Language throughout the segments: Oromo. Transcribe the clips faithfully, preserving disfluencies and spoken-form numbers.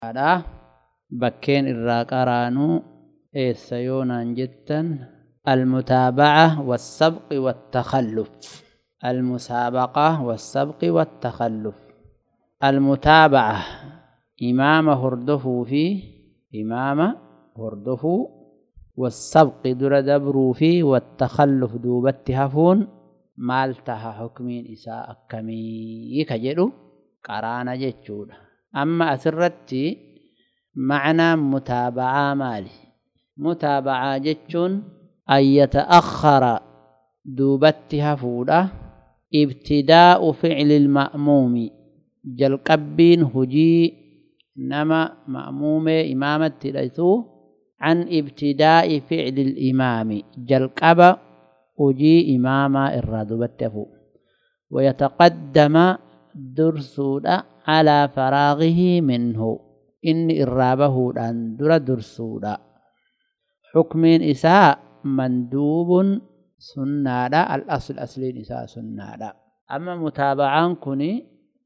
هذا بكين الراقرانو إيسيونا جدا المتابعة والسبق والتخلف. المسابقة والسبق والتخلف. المتابعة إمام هردفو فيه إمام هردفو، والسبق در دبرو فيه، والتخلف دوبت هفون مالتها حكمين إساء أكمي كجدو قرانا جتشود. أما أسرتي معنى متابعة مالي متابعة جتشون أن يتأخر دوبت هفوده ابتداء فعل المأموم جلقبين هجي نما مأموم إمامة ليسو عن ابتداء فعل الإمام جلقب هجي إمامة الردبته، ويتقدم درسودا على فراغه منه إن إرابه أن در درسودا. حكم إساء مندوب سنة الأصل أصلين إساء سنة. أما متابعان كني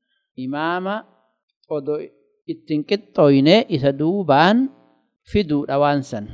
إمام ودو اتنكت طوينة إسدوبان فدو أوانسا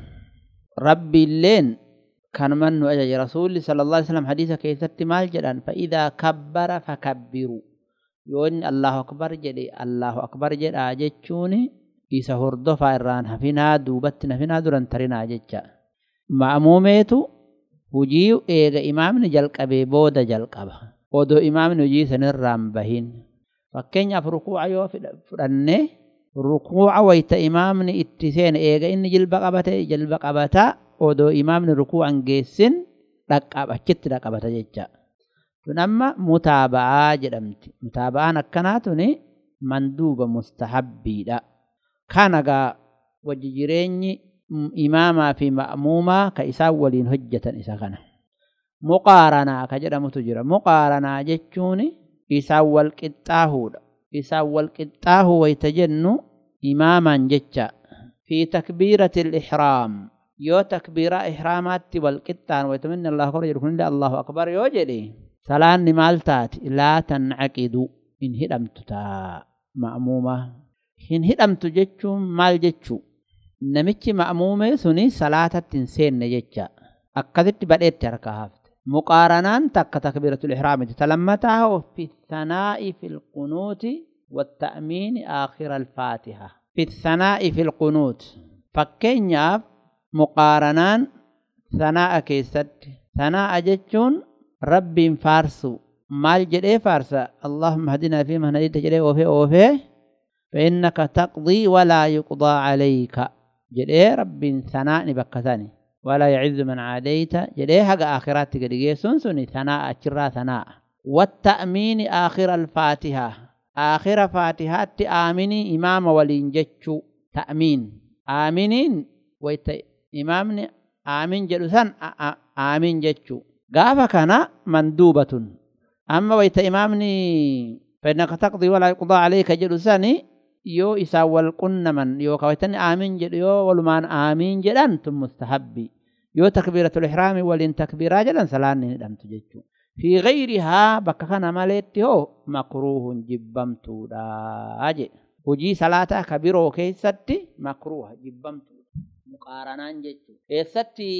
ربي اللين كان من أجل رسول صلى الله عليه وسلم حديثة كيست مال جدان فإذا كبر فكبروا يون الله أكبر جدي الله أكبر جد آجتشوني إسا هردو فائران هفنا دوبتنا فينا دران ترين آجتشا مأموميتو هجيو إيغا إمام نجلق أبي بودا جلق أبا ودو إمام نجي سنرام بهين فكين يف ركوع يو فرنه ركوع ويت إمام اتسين إيغا إن جلب قبتا جلب قبتا ودو إمام ركوع انجيسن لك أبا كت لك أبتا جيجا تنمى متابعة جرمت متابعة نكناتني مندوب مستحبي لا كانغا وججريني إماما في مأموما كإساولين هجة إساقنا مقارنة كجرى متجرى مقارنة جتشوني إساول كتاهود إساول كتاه ويتجن إماما جتشا في تكبيرة الإحرام يو تكبيرة إحرامات والكتان ويتمنى الله أكبر يركن الله أكبر يوجدي سلان مالتات لا تنعقدوا إن هدمت تا مأمومة إن هدمت جتشو مال جتشو نمتش مأمومة سني صلاة تنسين نجتشا أكدت بدأت تركهافت مقارنان تك تكبيرة الإحرام تلمتها في الثناء في القنوت والتأمين آخر الفاتحة. في الثناء في القنوت فكين ياب مقارنان ثناء كيست ثناء جتشون رب فارسو مال جدي فارسا اللهم هدنا فيمن هديت جدي وفي وفي فإنك تقضي ولا يقضى عليك جدي رب ثناء نبكتاني ولا يعز من عاديت جدي حق آخرات تقدي سنسني ثناء أشرا ثناء. والتأمين آخر الفاتحة آخر فاتحة آمني إمام ولين جتشو تأمين آمنين ويت إمامني آمين جلسان آمين جتشو قافا كان مندوبة. أما ويت إمامني فإنك تقضي ولا يقضى عليك جلساني يو إساوال قن من يو كويتني آمين جل يو ولمان آمين جلان ثم مستحبي يو تكبيرة الإحرام ولين تكبيرا جلان سلاني ندم تجتشو. في غيرها بكخنا مالتيو مكروه جبمتو داجي وجي صلاة كبيرو كيستي مكروه جبمتو مقارنان جتشو كيستي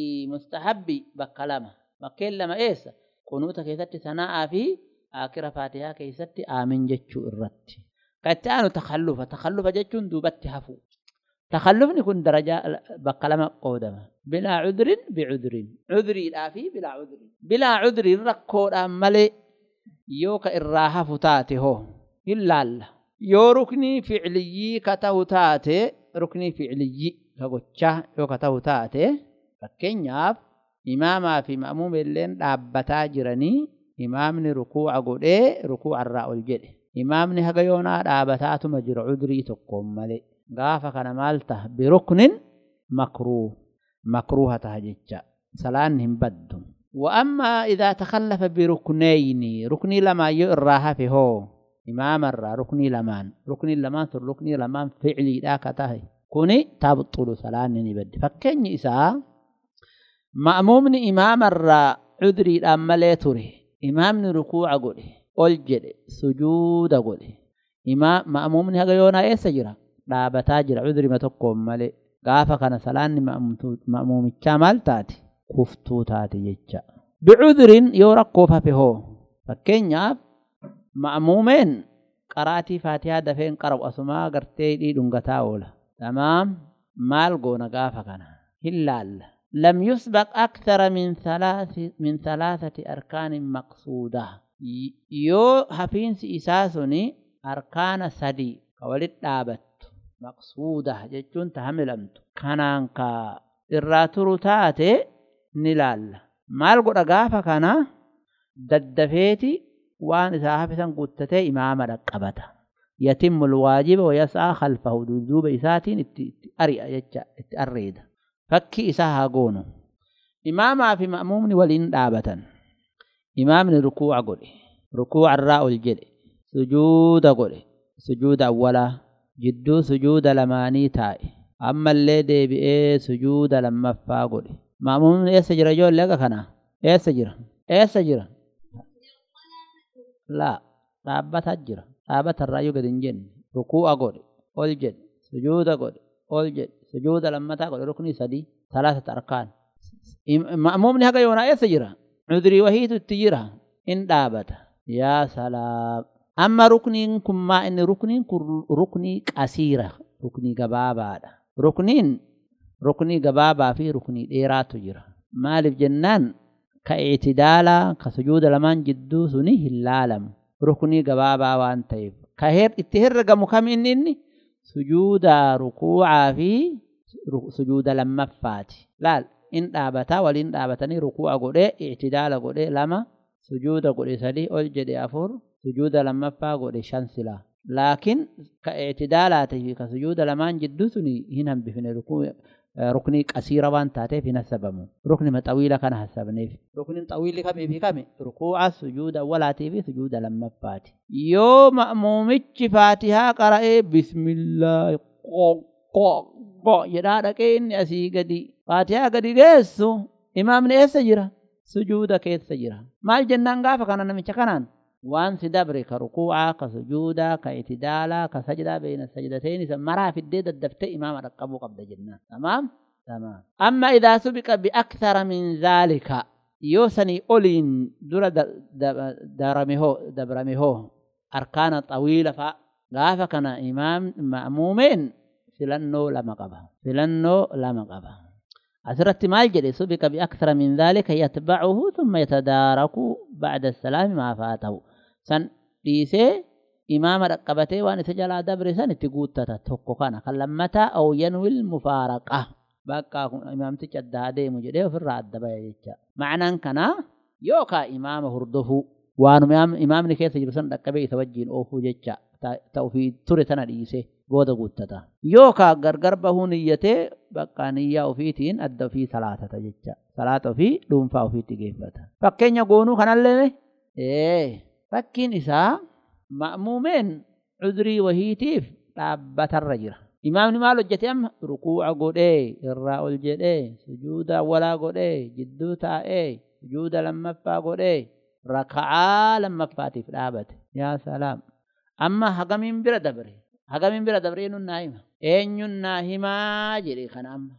مستحبي بكلامه بكيل لما إيسا قنوتا كيستي ثناء في آخر فاتحة كيستي آمين جتشو الرتي كتانو تخلف تخلف جتشون دوبت هفو تخلف نكون درجة بكلامه قودمه بلا عذر بعذر عذري لا في بلا عذر بلا عذر ركود أملي يوك الراحة فتاته إلا الله يو ركني فعلي كتهتاته ركني فعلي كغتشا يو كتهتاته فكين ياب إماما في مأموم اللين دابتا جرني إمامني ركوع قده ركوع الرأو الجده إمامني هقيونا دابتات مجر عذري تقوم ملي غافا كان مالته بركن مكروه مكروه تهجتشا سلانهم بدهم. وأما إذا تخلف بركنين ركني لما يراها في هو إمام الرا ركني لمان ركني لمان ثر ركني لمان فعلي لا كتاه كوني تابطل سلانني بدي فكين إساء مأمومني إمام الرا عذري الأمالي تري إمامني ركوع قوله ألجد سجود قوله إمام مأمومني هقا يونا إيه سجرا dhaabataa jira cudri ma tokkoon malee gaafa kana salaanni ma'muumichaa maal taati kuftuu taati jecha bi'udrin yoo rakkoof hafe hoo fakkeenyaaf ma'muumeen qaraatii faatihaa dafeen qara'u asumaa gartee hidhii dhungataa oola tamaam maal goona gaafa kana hin laalla lam yusbaq akthara min thalathi min thalathati arkaanin maqsuudah yoo hafiinsi isaa suni arkaana sadii ka walit dhaabattu maqsuudah jechuun tahamilamtu kanaan ka irraa turu taate ni laalla maal godha gaafa kana daddafeeti waan isaa hafisan guuttatee imaama dhaqqabata yatimmu alwaajiba wayas'aa khalfahu duuba isaatiin itti ari'a jecha itti arreeda fakki isaa haa goonu imaamaa fi ma'muumni waliin dhaabatan imaamni rukuu'a godhe rukuu'a irraa ol jedhe sujuuda godhe sujuuda awwalaa jidduu sujuuda lamaanii taa'e ammallee deebi'ee sujuuda lammaffaa godhe ma'muumni eessa jira ijoollee akka kanaa eessa jira eessa jira laa dhaabbataa jira dhaabbata irraa yoo gad hin jenne rukuu'a godhe ol jedhe sujuuda godhe ol jedhe sujuuda lammataa godhe ruknii sadii talaatata arkaan ma'muumni haga yoonaa eessa jira cudrii wahiitu itti jira in dhaabata yaa salaam amma rukniin kun maa inni rukniin kun ruknii qasiira ruknii gabaabaadha rukniin ruknii gabaabaa fi ruknii dheeraatu jira maaliif jennaan ka i'tidaalaa ka sujuuda lamaan jidduu suni hin laalamu ruknii gabaabaa waan ta'eef ka itti herregamu kam inni inni sujuuda rukuu'aa fi sujuuda lammaffaati laal in dhaabataa waliin dhaabatanii rukuu'a godhee i'tidaala godhee lama sujuuda godhe sadii ol jedhe afur sujuuda lammaffaa godhe shan silaa laakiin ka i'tidaalaatii fi ka sujuuda lamaan jidduu suni hin hambifne ruknii qasiira waan taateef hin hasabamu rukni maxawiila kana hasabneef rukniin xawiilli kamii fi kami rukuu'a sujuuda awwalaatii fi sujuuda lammaffaati yoo ma'muumichi faatihaa qara'ee bismillah qo jedhaa dhaqee inni asii gadi faatihaa gadi geessu imaamni eessa jira sujuuda keessa jira maal jennaan gaafa kana namicha kanaan waan si dabre ka rukuu'aa ka sujuudaa ka itidaalaa ka sajdaa beeyna sajdateen isa maraa fiddee daddaftee imaama dhaqqabuu qabda jennaan tamaam tamaam amma idaa subiqa biakthara min zaalika yoo sanii oliin dura dabrame hoo dabrame hoo arkaana xawiila fa'a gaafa kana imaam ma'muumeen filannoo lama qaba filannoo lama qaba asirratti maal jedhe subiqa biakthara min zaalika yatbacuhu thumma yatadaaraku bacda assalaami maa faatahu san dhiisee imaama dhaqqabatee waan isa jalaa dabre san itti guuttata tokko kana kan lammataa aw yanwil mufaaraqa bakka imaamtichi addaa deemu jedhee ofirraa adda baya jecha macnaan kana yookaa imaama hordofuu waanuma imaamni keessa jiru san dhaqqabee isa wajjiin oofuu jecha ta'u fi ture tana dhiisee booda guuttata yookaa gargar bahuu niyyatee bakka niyyaa ofiitiin adda ofii salaatata jecha salaata ofii dhuunfaa ofiitti geeffata fakkeenya goonuu kanallee ee fakkiin isaa ma'muumeen cudrii wahiitiif dhaabbatarra jira imaamni maal hojjete amma rukuu'a godhee irraa ol jedhee sujuuda awwalaa godhee jidduu taa'ee sujuuda lammaffaa godhee raka'aa lammaffaatiif dhaabate yaa salaam amma hagamiin bira dabre hagamiin bira dabre eenyuun naa hima eenyuun naa himaa jedhe kana amma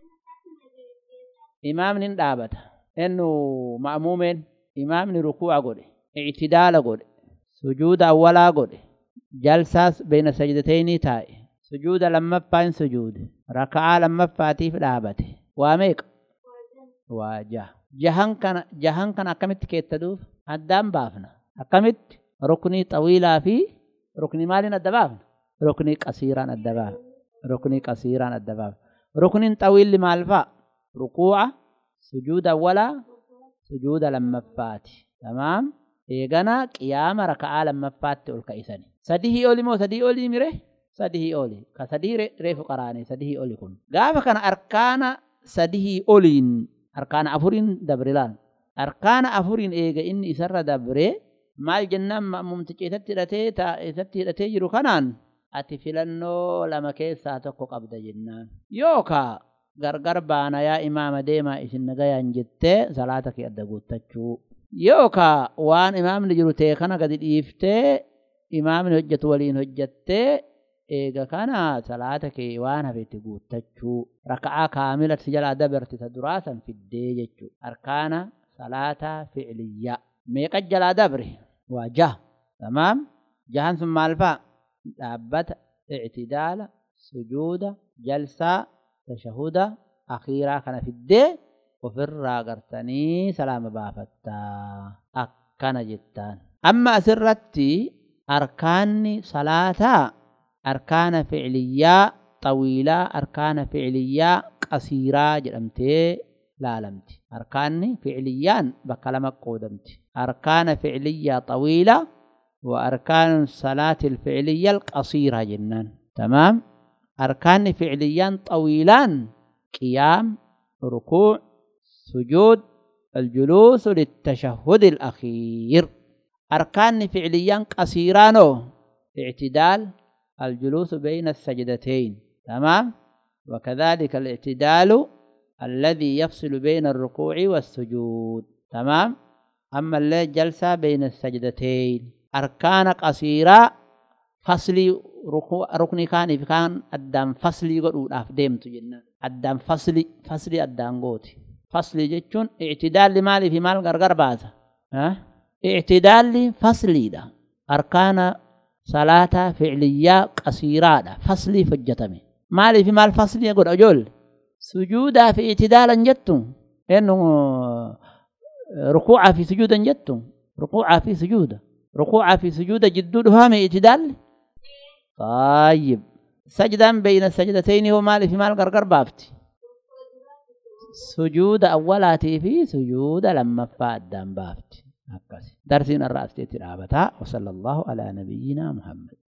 imaamni hin dhaabata ennu ma'muumeen imaamni rukuu'a godhe i'tidaala godhe sujuuda awwalaa godhe jalsaas beena sajdateenii taa'e sujuuda lammaffaa hin sujuude raka'aa lammaffaatiif dhaabate waa meeqa waa jaha jahan kana jahan kana akkamitti keettaduuf addaan baafna akkamitti ruknii xawiilaa fi ruknii maaliin adda baafna ruknii qasiiraan adda baafna ruknii qasiiraan adda baafna rukniin xawiilli maal fa'a rukuu'a sujuuda awwalaa sujuuda lammaffaati tamaam eegana qiyaama raka'aa lammaffaatti ol ka'isani sadihii oli moo sadii olii mire sadihii oli ka sadii reefu qaraane sadihii oli kun gaafa kana arkaana sadihii oliin arkaana afuriin dabrilaan arkaana afuriin eega inni isarra dabre maal jennaan ma'muumtichi isatti hidhatee isatti hidhatee jiru kanaan ati filannoo lama keessaa tokko qabda jennaan yookaa gargar baana yaa imaama deemaa isin nagayaan jettee salaata kee adda guuttachuu yookaa waan imaamni jiru ta'e kana gadi dhiiftee imaamni hojjetu waliin hojjettee إيجا كان صلاتك وانا في تقوتشو ركعة كاملة سجل دبرت تدراسا في الديجو أركان صلاة فعلية ميقا جلا دبره وجه تمام جهن ثم الفاء دابت اعتدال سجود جلسة تشهد أخيرا كان في الدي وفي الراقرتني سلام بافتا أكنا جتان أما أسرتي أركان صلاة أركان فعلية طويلة أركان فعلية قصيرة جرمتي لا لمتي أركان فعليان بكلمة قودمتي أركان فعلية طويلة وأركان الصلاة الفعلية القصيرة جنان تمام أركان فعليان طويلان قيام ركوع سجود الجلوس للتشهد الأخير أركان فعليان قصيران اعتدال الجلوس بين السجدتين تمام وكذلك الاعتدال الذي يفصل بين الركوع والسجود تمام أما اللي جلسة بين السجدتين أركان قصيرة فصل ركوع ركن كان في كان أدام فصل يقول أفدم تجنا أدام فصل فصل أدام قوتي فصل جتون اعتدال لمالي في مال غرغر بازا ها اعتدال فصل ده أركان صلاة فعلية قصيرة فصل فجتمي مالي في مال فصل يقول أجول سجودا في اعتدالا جتم إنه ركوع في سجودا جتم ركوع في سجودا ركوع في سجودا جدودها من اعتدال طيب سجدا بين السجدتين هو مالي في مال قرقر بافتي سجود أولاتي في سجود لما فادان بافتي درسنا الرأس تترابتا وصلى الله على نبينا محمد